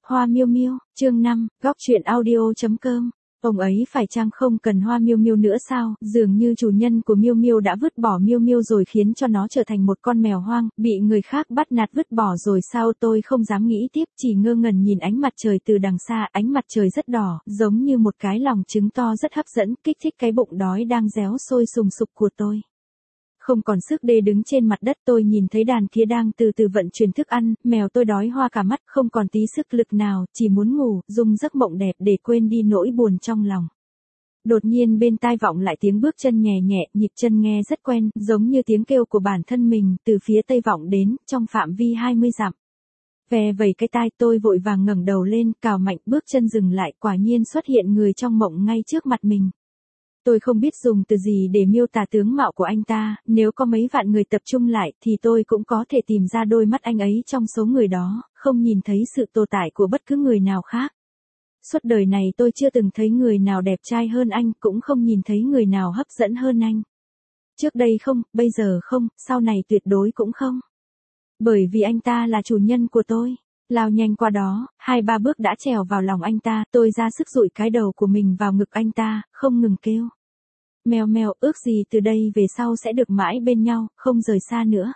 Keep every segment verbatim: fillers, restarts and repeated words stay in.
Hoa Miêu Miêu, chương năm, góc truyện audio chấm com. Ông ấy phải chăng không cần Hoa Miêu Miêu nữa sao? Dường như chủ nhân của Miêu Miêu đã vứt bỏ Miêu Miêu rồi, khiến cho nó trở thành một con mèo hoang, bị người khác bắt nạt vứt bỏ rồi sao? Tôi không dám nghĩ tiếp, chỉ ngơ ngẩn nhìn ánh mặt trời từ đằng xa. Ánh mặt trời rất đỏ, giống như một cái lòng trứng to rất hấp dẫn, kích thích cái bụng đói đang réo sôi sùng sục của tôi. Không còn sức để đứng trên mặt đất, tôi nhìn thấy đàn kia đang từ từ vận chuyển thức ăn, mèo tôi đói hoa cả mắt, không còn tí sức lực nào, chỉ muốn ngủ, dùng giấc mộng đẹp để quên đi nỗi buồn trong lòng. Đột nhiên bên tai vọng lại tiếng bước chân nhẹ nhẹ, nhịp chân nghe rất quen, giống như tiếng kêu của bản thân mình, từ phía tây vọng đến, trong phạm vi hai mươi dặm. Ve vẩy cái tai, tôi vội vàng ngẩng đầu lên, cào mạnh, bước chân dừng lại, quả nhiên xuất hiện người trong mộng ngay trước mặt mình. Tôi không biết dùng từ gì để miêu tả tướng mạo của anh ta, nếu có mấy vạn người tập trung lại thì tôi cũng có thể tìm ra đôi mắt anh ấy trong số người đó, không nhìn thấy sự tồn tại của bất cứ người nào khác. Suốt đời này tôi chưa từng thấy người nào đẹp trai hơn anh, cũng không nhìn thấy người nào hấp dẫn hơn anh. Trước đây không, bây giờ không, sau này tuyệt đối cũng không. Bởi vì anh ta là chủ nhân của tôi. Lao nhanh qua đó, hai ba bước đã trèo vào lòng anh ta, tôi ra sức dụi cái đầu của mình vào ngực anh ta, không ngừng kêu. Mèo mèo, ước gì từ đây về sau sẽ được mãi bên nhau, không rời xa nữa.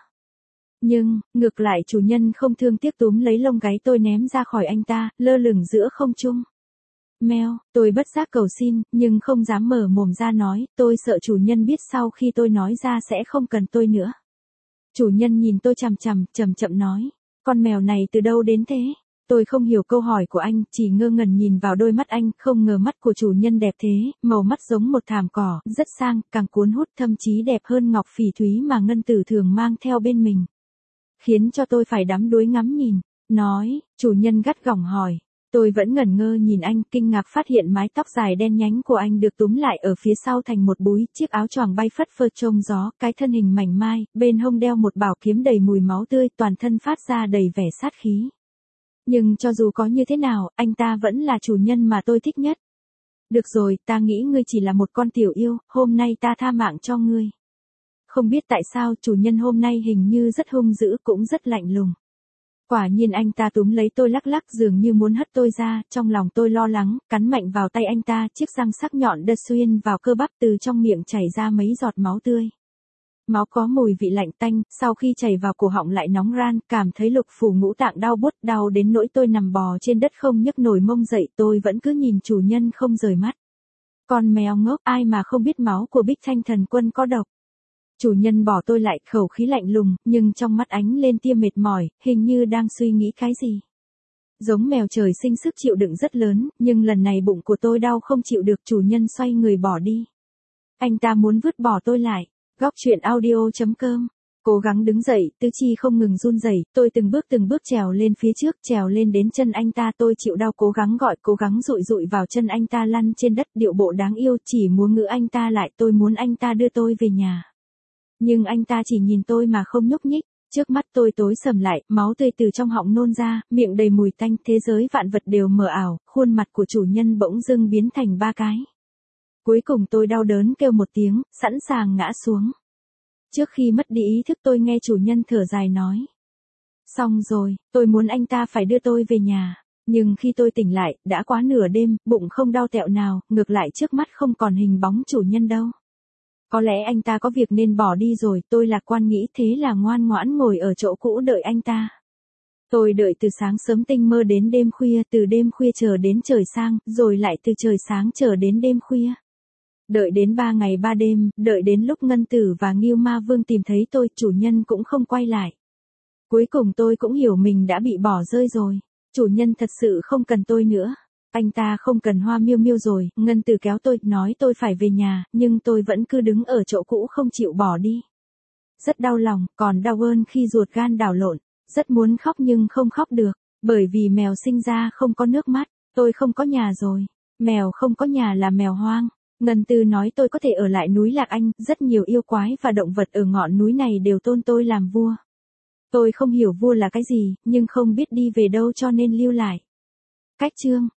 Nhưng, ngược lại chủ nhân không thương tiếc túm lấy lông gáy tôi ném ra khỏi anh ta, lơ lửng giữa không trung. Mèo, tôi bất giác cầu xin, nhưng không dám mở mồm ra nói, tôi sợ chủ nhân biết sau khi tôi nói ra sẽ không cần tôi nữa. Chủ nhân nhìn tôi chằm chằm, chậm chậm nói. Con mèo này từ đâu đến thế? Tôi không hiểu câu hỏi của anh, chỉ ngơ ngẩn nhìn vào đôi mắt anh, không ngờ mắt của chủ nhân đẹp thế, màu mắt giống một thảm cỏ, rất sang, càng cuốn hút, thậm chí đẹp hơn ngọc phỉ thúy mà ngân tử thường mang theo bên mình. Khiến cho tôi phải đắm đuối ngắm nhìn. Nói, chủ nhân gắt gỏng hỏi. Tôi vẫn ngẩn ngơ nhìn anh, kinh ngạc phát hiện mái tóc dài đen nhánh của anh được túm lại ở phía sau thành một búi, chiếc áo choàng bay phất phơ trông gió, cái thân hình mảnh mai, bên hông đeo một bảo kiếm đầy mùi máu tươi, toàn thân phát ra đầy vẻ sát khí. Nhưng cho dù có như thế nào, anh ta vẫn là chủ nhân mà tôi thích nhất. Được rồi, ta nghĩ ngươi chỉ là một con tiểu yêu, hôm nay ta tha mạng cho ngươi. Không biết tại sao chủ nhân hôm nay hình như rất hung dữ, cũng rất lạnh lùng. Quả nhiên anh ta túm lấy tôi lắc lắc dường như muốn hất tôi ra, trong lòng tôi lo lắng, cắn mạnh vào tay anh ta, chiếc răng sắc nhọn đâm xuyên vào cơ bắp, từ trong miệng chảy ra mấy giọt máu tươi. Máu có mùi vị lạnh tanh, sau khi chảy vào cổ họng lại nóng ran, cảm thấy lục phủ ngũ tạng đau buốt, đau đến nỗi tôi nằm bò trên đất không nhấc nổi mông dậy, tôi vẫn cứ nhìn chủ nhân không rời mắt. Con mèo ngốc, ai mà không biết máu của Bích Thanh Thần Quân có độc. Chủ nhân bỏ tôi lại, khẩu khí lạnh lùng, nhưng trong mắt ánh lên tia mệt mỏi, hình như đang suy nghĩ cái gì. Giống mèo trời sinh sức chịu đựng rất lớn, nhưng lần này bụng của tôi đau không chịu được, chủ nhân xoay người bỏ đi. Anh ta muốn vứt bỏ tôi lại. Góc truyện audio chấm com. Cố gắng đứng dậy, tứ chi không ngừng run rẩy, tôi từng bước từng bước trèo lên phía trước, trèo lên đến chân anh ta, tôi chịu đau cố gắng gọi, cố gắng dụi dụi vào chân anh ta lăn trên đất, điệu bộ đáng yêu, chỉ muốn ngữ anh ta lại, tôi muốn anh ta đưa tôi về nhà. Nhưng anh ta chỉ nhìn tôi mà không nhúc nhích, trước mắt tôi tối sầm lại, máu tươi từ trong họng nôn ra, miệng đầy mùi tanh, thế giới vạn vật đều mờ ảo, khuôn mặt của chủ nhân bỗng dưng biến thành ba cái. Cuối cùng tôi đau đớn kêu một tiếng, sẵn sàng ngã xuống. Trước khi mất đi ý thức tôi nghe chủ nhân thở dài nói. Xong rồi, tôi muốn anh ta phải đưa tôi về nhà. Nhưng khi tôi tỉnh lại, đã quá nửa đêm, bụng không đau tẹo nào, ngược lại trước mắt không còn hình bóng chủ nhân đâu. Có lẽ anh ta có việc nên bỏ đi rồi, tôi lạc quan nghĩ thế là ngoan ngoãn ngồi ở chỗ cũ đợi anh ta. Tôi đợi từ sáng sớm tinh mơ đến đêm khuya, từ đêm khuya chờ đến trời sang, rồi lại từ trời sáng chờ đến đêm khuya. Đợi đến ba ngày ba đêm, đợi đến lúc Ngân Tử và Ngưu Ma Vương tìm thấy tôi, chủ nhân cũng không quay lại. Cuối cùng tôi cũng hiểu mình đã bị bỏ rơi rồi. Chủ nhân thật sự không cần tôi nữa. Anh ta không cần Hoa Miêu Miêu rồi, Ngân Tử kéo tôi, nói tôi phải về nhà, nhưng tôi vẫn cứ đứng ở chỗ cũ không chịu bỏ đi. Rất đau lòng, còn đau hơn khi ruột gan đảo lộn, rất muốn khóc nhưng không khóc được, bởi vì mèo sinh ra không có nước mắt, tôi không có nhà rồi, mèo không có nhà là mèo hoang. Ngân Tử nói tôi có thể ở lại núi Lạc Anh, rất nhiều yêu quái và động vật ở ngọn núi này đều tôn tôi làm vua. Tôi không hiểu vua là cái gì, nhưng không biết đi về đâu cho nên lưu lại. Cách chương